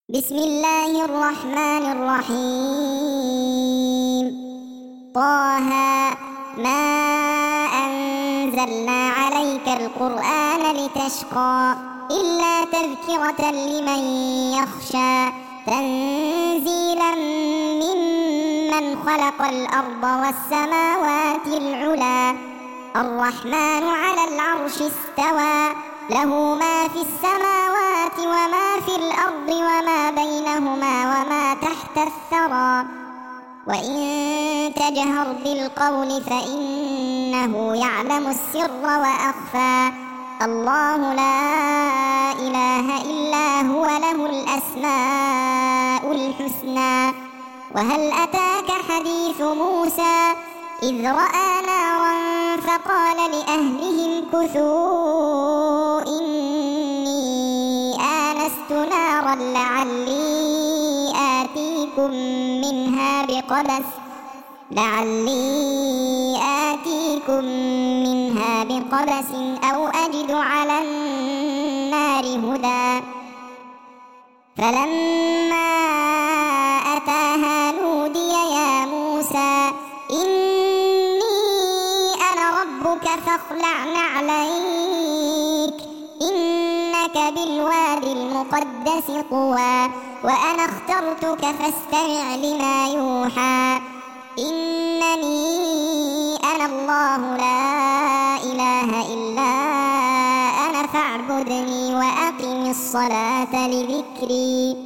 بسم الله الرحمن الرحيم. طه ما أنزلنا عليك القرآن لتشقى إلا تذكرة لمن يخشى تنزيلا ممن خلق الأرض والسماوات العلى الرحمن على العرش استوى له ما في السماوات وما في الأرض وما بينهما وما تحت الثرى وإن تجهر بالقول فإنه يعلم السر وأخفى الله لا إله إلا هو له الأسماء الحسنى. وهل أتاك حديث موسى إذ رأى نارا فقال لأهلهم كثوا إني آنست نارا لعلي آتيكم منها بقبس أو أجد على النار هدى. فلما أتاها نودي يا موسى إني أنا ربك فاخلع نعليك إنك بالوادي المقدس طوى وأنا اخترتك فاستمع لما يوحى إنني أنا الله لا إله إلا أنا فاعبدني وأقم الصلاة لذكري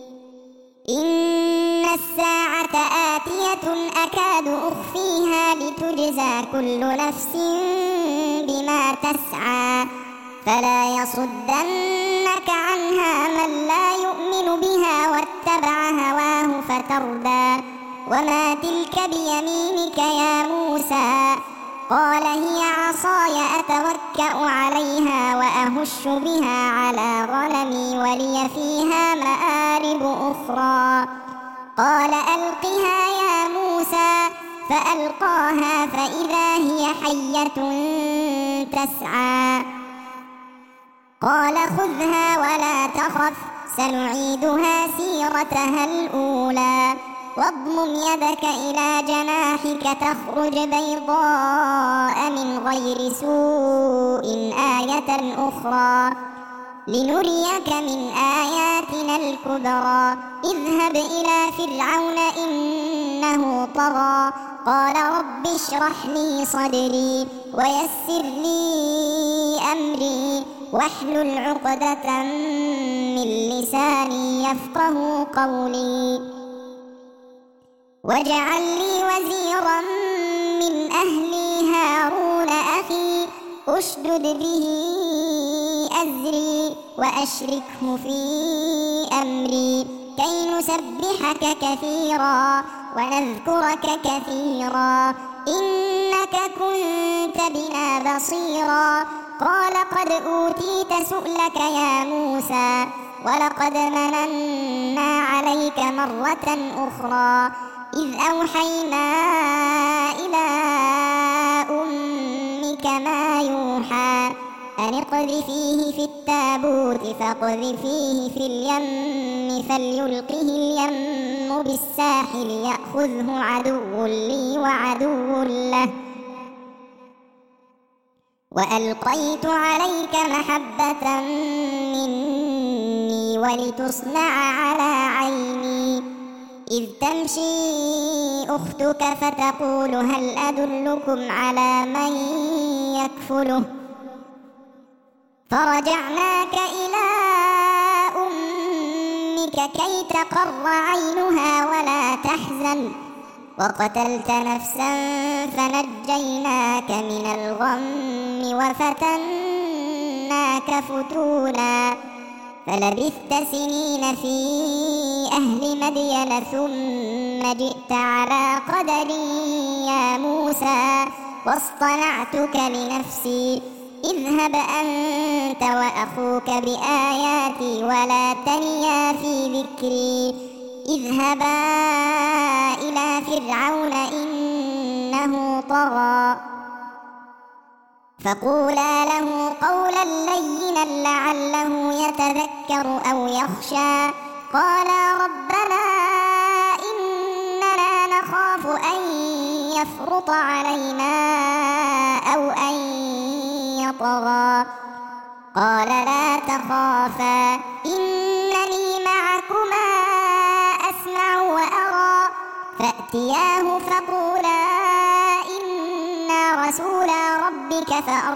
إن الساعة آتية أكاد أخفيها لتجزى كل نفس بما تسعى فلا يصدنك عنها من لا يؤمن بها واتبع هواه فتردى. وما تلك بيمينك يا موسى قال هي عصاي أتوكأ عليها وأهش بها على غنمي ولي فيها مآرب أخرى قال ألقها يا موسى فألقاها فإذا هي حية تسعى قال خذها ولا تخف سنعيدها سيرتها الأولى واضمم يدك إلى جناحك تخرج بيضاء من غير سوء آية أخرى لنريك من آياتنا الكبرى اذهب إلى فرعون إنه طغى قال رب اشرح لي صدري ويسر لي أمري واحلل عقدة من لساني يفقه قولي واجعل لي وزيرا من أهلي هارون أخي أشدد به أزري وأشركه في أمري كي نسبحك كثيرا ونذكرك كثيرا إنك كنت بنا بصيرا قال قد أوتيت سؤلك يا موسى ولقد مننا عليك مرة أخرى إذ أوحينا إلى أمك ما يوحى أن اقذفيه في التابوت فاقذفيه في اليم فليلقه اليم بالساحل يأخذه عدو لي وعدو له وألقيت عليك محبة مني ولتصنع على عيني إذ تمشي أختك فتقول هل أدلكم على من يكفله فرجعناك إلى أمك كي تقر عينها ولا تحزن وقتلت نفسا فنجيناك من الغم وفتناك فتونا فلبثت سنين في أهل مدين ثم جئت على قدري يا موسى واصطنعتك لنفسي اذهب أنت وأخوك بآياتي ولا تنيا في ذكري اذهبا إلى فرعون إنه طغى فقولا له قولا لينا لعله يتذكر أو يخشى قالا ربنا إننا نخاف أن يفرط علينا أو أن يطغى. قال لا تخافا إنني معكما أسمع وأرى. فأتياه فقولا إنا رسولا ربك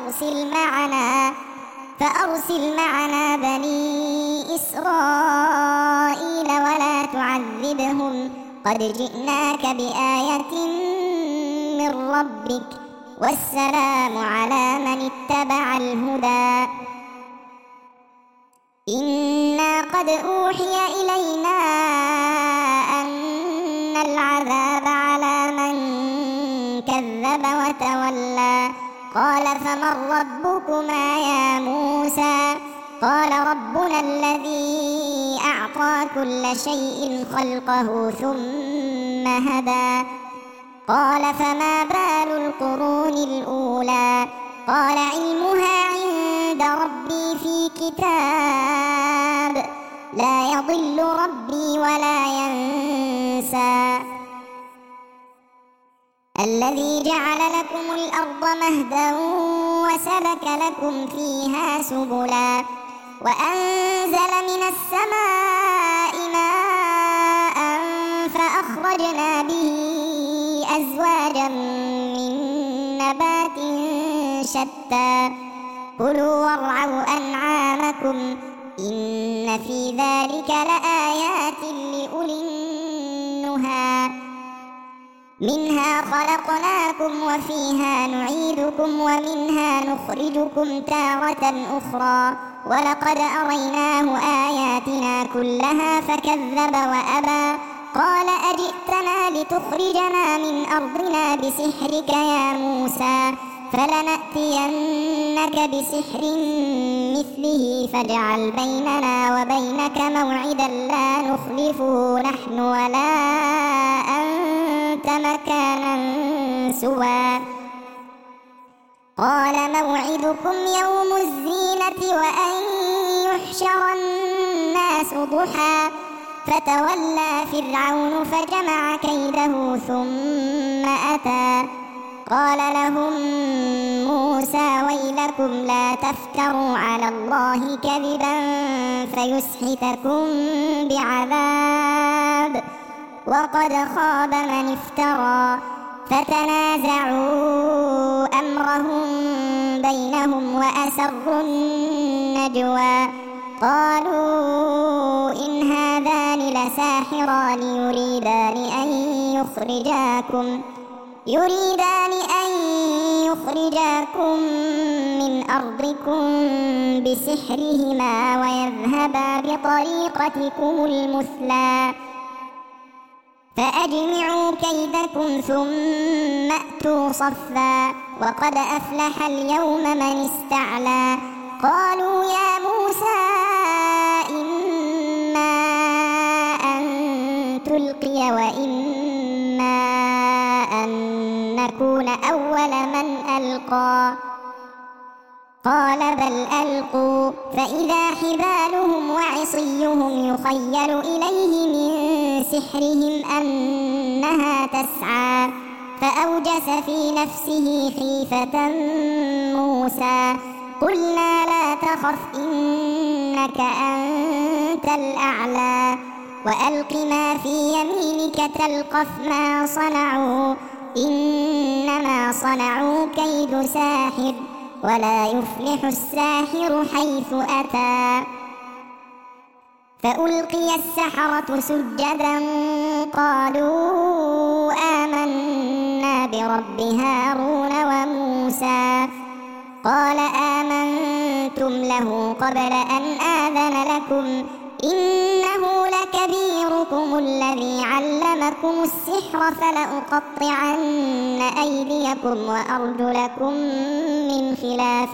فأرسل معنا بني إسرائيل ولا تعذبهم قد جئناك بآية من ربك والسلام على من اتبع الهدى. إنا قد أوحي إلينا أن العذاب على من كذب وتولى. قال فمن ربكما يا موسى؟ قال ربنا الذي أعطى كل شيء خلقه ثم هدى. قال فما بال القرون الأولى؟ قال علمها عند ربي في كتاب لا يضل ربي ولا ينسى. الذي جعل لكم الأرض مهدا وسلك لكم فيها سبلا وأنزل من السماء ماء فأخرجنا به أزواجا من نبات شتى. كلوا وارعوا أنعامكم إن في ذلك لآيات لأولي النهى. منها خلقناكم وفيها نعيدكم ومنها نخرجكم تارة أخرى. ولقد أريناه آياتنا كلها فكذب وأبى. قال أجئتنا لتخرجنا من أرضنا بسحرك يا موسى؟ فلنأتينك بسحر مثله فاجعل بيننا وبينك موعدا لا نخلفه نحن ولا أنت مكانا سوى. قال موعدكم يوم الزينة وأن يحشر الناس ضحى. فتولى فرعون فجمع كيده ثم أتى. قال لهم موسى ويلكم لا تفتروا على الله كذبا فيسحتكم بعذاب وقد خاب من افترى. فتنازعوا أمرهم بينهم وأسروا النجوى. قالوا إن هذان لساحران يريدان أن يخرجاكم من أرضكم بسحرهما ويذهبا بطريقتكم المثلى. فأجمعوا كيدكم ثم أتوا صفا وقد أفلح اليوم من استعلى. قالوا يا موسى إما أن تلقي وإما أن نكون أول من ألقى. قال بل ألقوا فإذا حبالهم وعصيهم يخيل إليه من سحرهم أنها تسعى. فأوجس في نفسه خيفة موسى. قلنا لا تخف إنك أنت الأعلى وألق ما في يمينك تلقف ما صنعوا إنما صنعوا كيد ساحر ولا يفلح الساحر حيث أتى. فألقي السحرة سجدا قالوا آمنا برب هارون وموسى. قال آمنتم له قبل أن آذن لكم إنه لكبيركم الذي علمكم السحر فلأقطعن أيديكم وأرجلكم من خلاف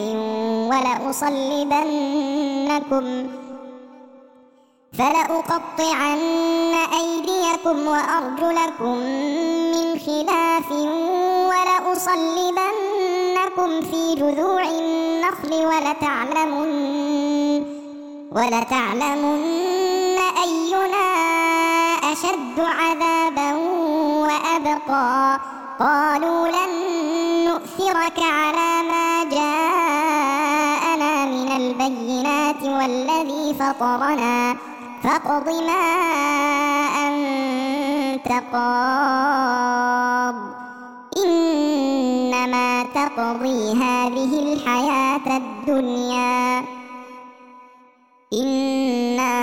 ولأصلبنكم في جذوع النخل ولتعلمن أينا أشد عذابا وأبقى قالوا لن نؤثرك على ما جاءنا من البينات والذي فطرنا فاقض ما أنت قاض إنما تقضي هذه الحياة الدنيا إنا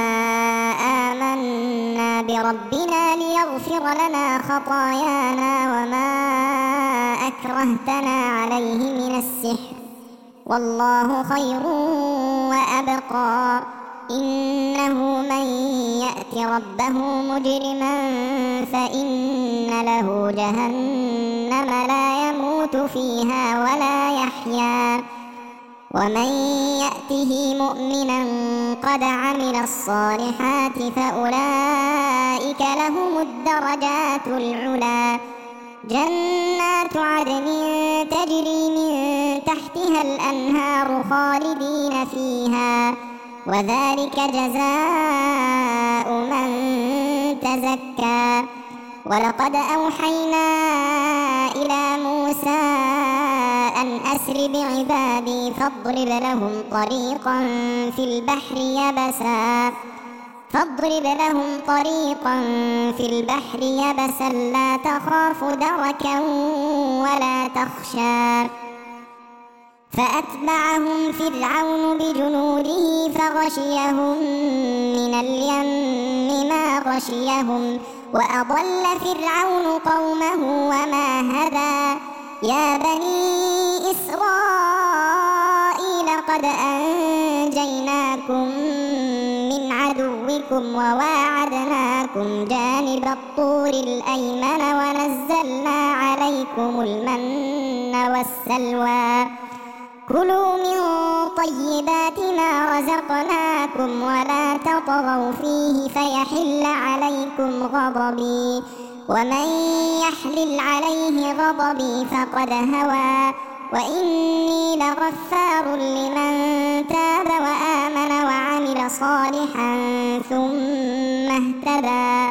آمنا بربنا ليغفر لنا خطايانا وما أكرهتنا عليه من السحر والله خير وأبقى إنه من يأت ربه مجرما فإن له جهنم لا يموت فيها ولا يحيا ومن يأته مؤمنا قد عمل الصالحات فأولئك لهم الدرجات العلى جنات عدن تجري من تحتها الأنهار خالدين فيها وذلك جزاء من تزكى ولقد أوحينا إلى موسى أن أسر بعبادي فاضرب لهم طريقا في البحر يبسا لا تخاف دركا ولا تخشى فأتبعهم فرعون بجنوده فغشيهم من اليم ما غشيهم وأضل فرعون قومه وما هدى يا بني إسرائيل قد أنجيناكم من عدوكم وواعدناكم جانب الطور الأيمن ونزلنا عليكم المن والسلوى كلوا من طيبات ما رزقناكم ولا تطغوا فيه فيحل عليكم غضبي ومن يحلل عليه غضبي فقد هوى وإني لغفار لمن تاب وآمن وعمل صالحا ثم اهتدى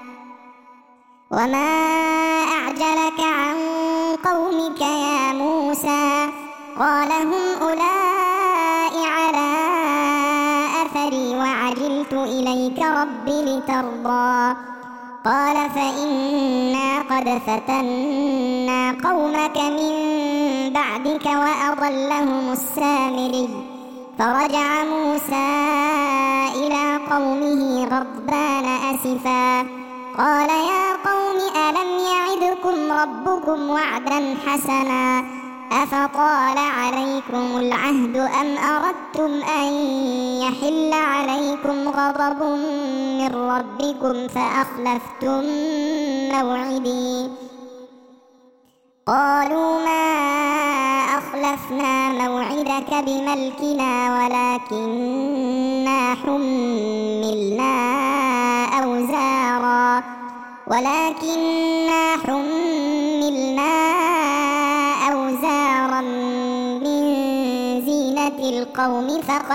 وما أعجلك عن قومك يا موسى قال هم أولئك على أثري وعجلت إليك رب لترضى قال فإنا قد فتنا قومك من بعدك وأضلهم السامري فرجع موسى إلى قومه غضبان أسفا قال يا قوم ألم يعدكم ربكم وعدا حسنا أفطال عليكم العهد أم أردتم أن يحل عليكم غضب من ربكم فأخلفتم موعدي قالوا ما أخلفنا موعدك بملكنا ولكننا حملنا أوزارا من زينة القوم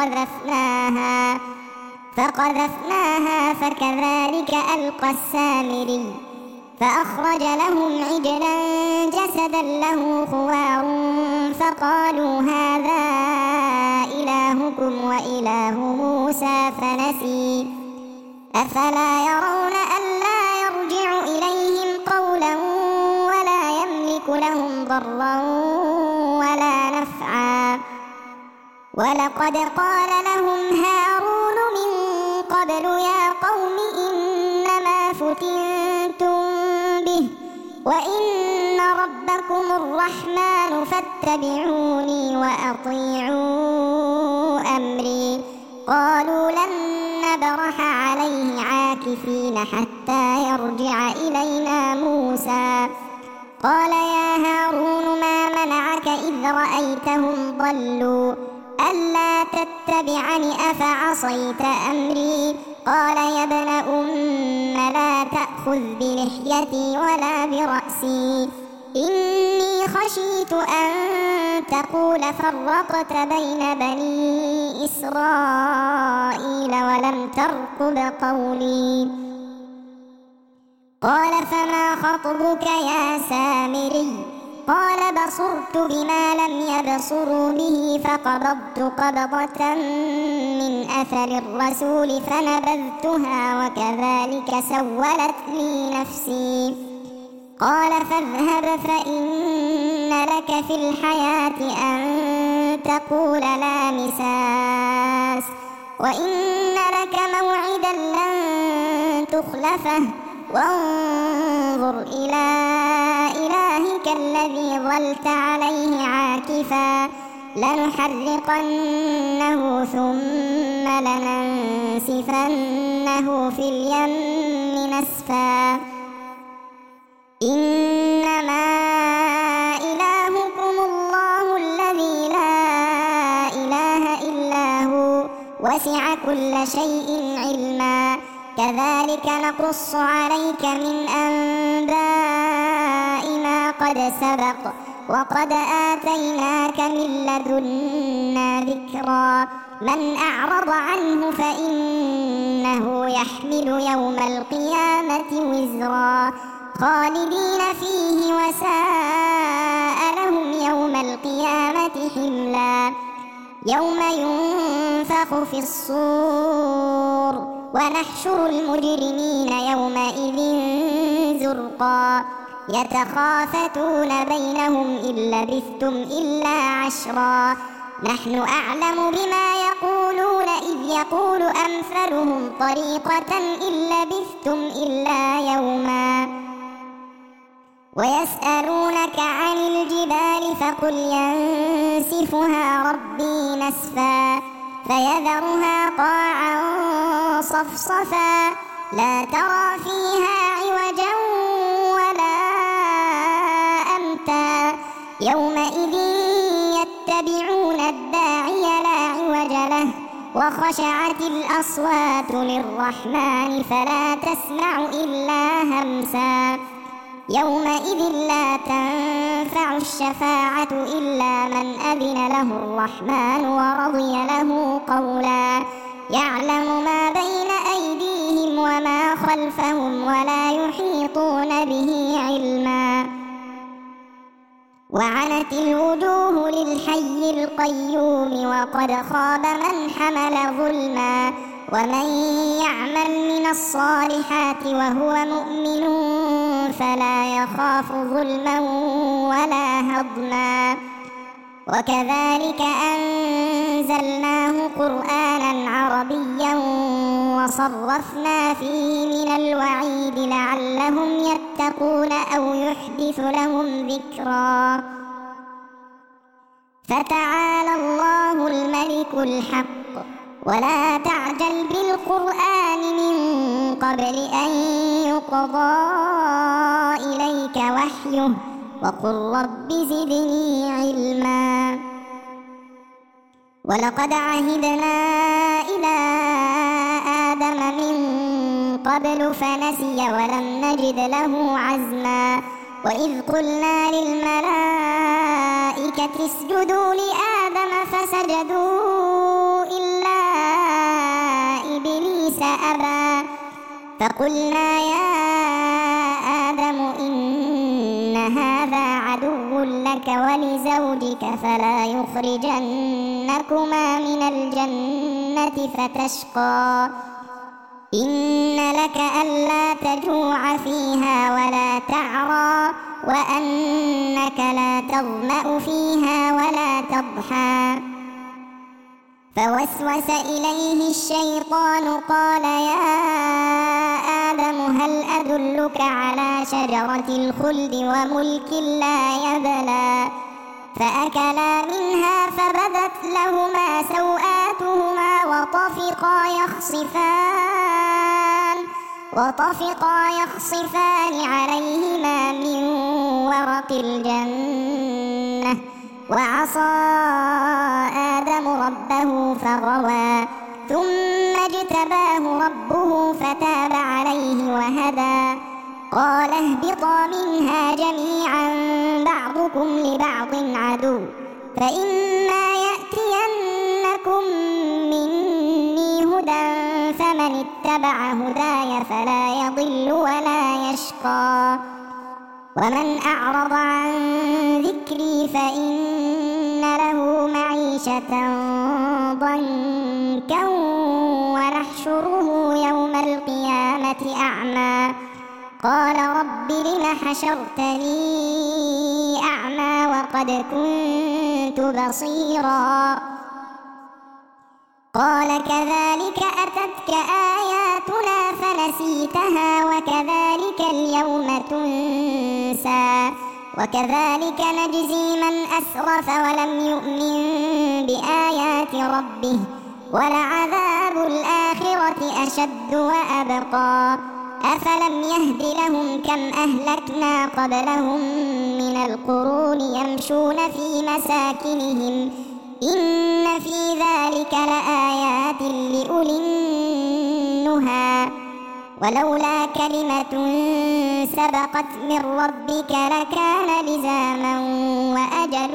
فقذفناها فكذلك ألقى السامري فأخرج لهم عجلا جسدا له خوار فقالوا هذا إلهكم وإله موسى فنسي أفلا يرون ألا يرجع إليهم قولا ولا يملك لهم ضرا ولا نفعا ولقد قال لهم هارون من قبل يا قوم إنما فتنتم به وإن ربكم الرحمن فاتبعوني وأطيعوا أمري قالوا لن نبرح عليه عاكفين حتى يرجع إلينا موسى قال يا هارون ما منعك إذ رأيتهم ضلوا ألا تتبعني أفعصيت أمري قال يا ابن أم لا تأخذ بلحيتي ولا برأسي إني خشيت أن تقول فرقت بين بني إسرائيل ولم ترقب قولي. قال فما خطبك يا سامري؟ قال بصرت بما لم يبصروا به فقبضت قبضة من أثر الرسول فنبذتها وكذلك سولت لي نفسي. قال فاذهب فإن لك في الحياة أن تقول لا مساس وإن لك موعدا لن تخلفه وانظر إلى إلهك الذي ظلت عليه عاكفا لنحرقنه ثم لننسفنه في اليم نسفا. إنما إلهكم الله الذي لا إله إلا هو وسع كل شيء علما. كذلك نقص عليك من أنباء ما قد سبق وقد آتيناك من لدنا ذكرا. من أعرض عنه فإنه يحمل يوم القيامة وزرا خالدين فيه وساء لهم يوم القيامة حملا. يوم ينفخ في الصور ونحشر المجرمين يومئذ زرقا يتخافتون بينهم إن لبثتم إلا عشرا. نحن أعلم بما يقولون إذ يقول أمثلهم طريقة إن لبثتم إلا يوما. ويسألونك عن الجبال فقل ينسفها ربي نسفا فيذرها قاعا صفصفا لا ترى فيها عوجا ولا أمتا. يومئذ يتبعون الداعي لا عوج له وخشعت الأصوات للرحمن فلا تسمع إلا همسا. يومئذ لا تنفع الشفاعة إلا من أذن له الرحمن ورضي له قولا. يعلم ما بين أيديهم وما خلفهم ولا يحيطون به علما. وعنت الوجوه للحي القيوم وقد خاب من حمل ظلما. ومن يعمل من الصالحات وهو مؤمن فلا يخاف ظلما ولا هضما. وكذلك أنزلناه قرآنا عربيا وصرفنا فيه من الوعيد لعلهم يتقون أو يحدث لهم ذكرا. فتعالى الله الملك الحق ولا تعجل بالقرآن من قبل أن يقضى إليك وحيه وقل رب زدني علما. ولقد عهدنا إلى آدم من قبل فنسي ولم نجد له عزما. وإذ قلنا للملائكة اسجدوا لآدم فسجدوا إلا إبليس أبى فقلنا يا آدم إن هذا عدو لك ولزوجك فلا يخرجنكما من الجنة فتشقى. إن لك ألا تجوع فيها ولا تعرى وأنك لا تظمأ فيها ولا تضحى. فوسوس إليه الشيطان قال يا آدم هل أدلك على شجرة الخلد وملك لا يبلى. فأكلا منها فبدت لهما سوآتهما وطفقا يخصفان عليهما من ورق الجنة. وعصى آدم ربه فغوى ثم اجتباه ربه فتاب عليه وهدى. قال اهبطا منها جميعا بعضكم لبعض عدو فإما يأتينكم مني هدى فمن اتبع هداي فلا يضل ولا يشقى ومن أعرض عن ذكري فإن له معيشة ضنكا ونحشره يوم القيامة أعمى قال رب لم حشرتني أعمى وقد كنت بصيرا قال كذلك أتتك آياتنا فنسيتها وكذلك اليوم تنسى وكذلك نجزي من أسرف ولم يؤمن بآيات ربه ولعذاب الآخرة أشد وأبقى أفلم يهد لهم كم أهلكنا قبلهم من القرون يمشون في مساكنهم إن في ذلك لآيات لأولي النهى ولولا كلمة سبقت من ربك لكان لزاما وأجل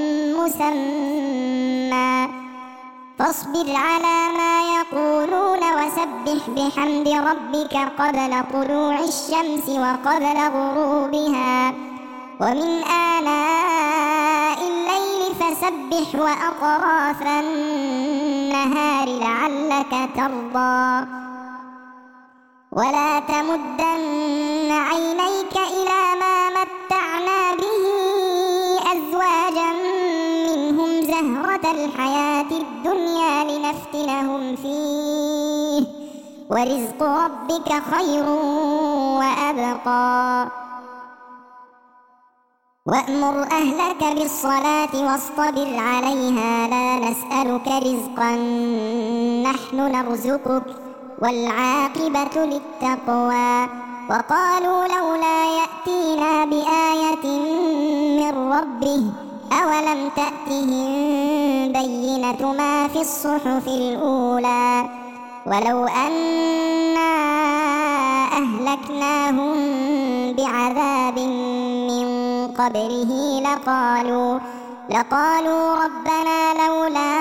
مسمى فاصبر على ما يقولون وسبح بحمد ربك قبل طلوع الشمس وقبل غروبها ومن آلاء الليل فسبح وأطراف النهار لعلك ترضى ولا تمدن عينيك إلى ما متعنا به أزواجا منهم زهرة الحياة الدنيا لنفتنهم فيه ورزق ربك خير وأبقى وأمر أهلك بالصلاة واصطبر عليها لا نسألك رزقا نحن نرزقك والعاقبة للتقوى وقالوا لولا يأتينا بآية من ربه أولم تأتهم بينة ما في الصحف الأولى ولو أنا أهلكناهم بعذاب من قبله لقالوا ربنا لولا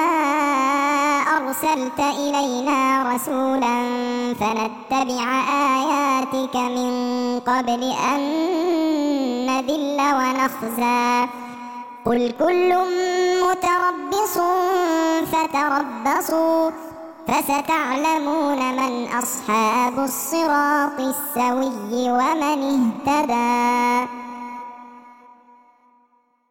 أرسلت إلينا رسولا فنتبع آياتك من قبل أن نذل ونخزى قل كل متربص فتربصوا فستعلمون من أصحاب الصراط السوي ومن اهتدى.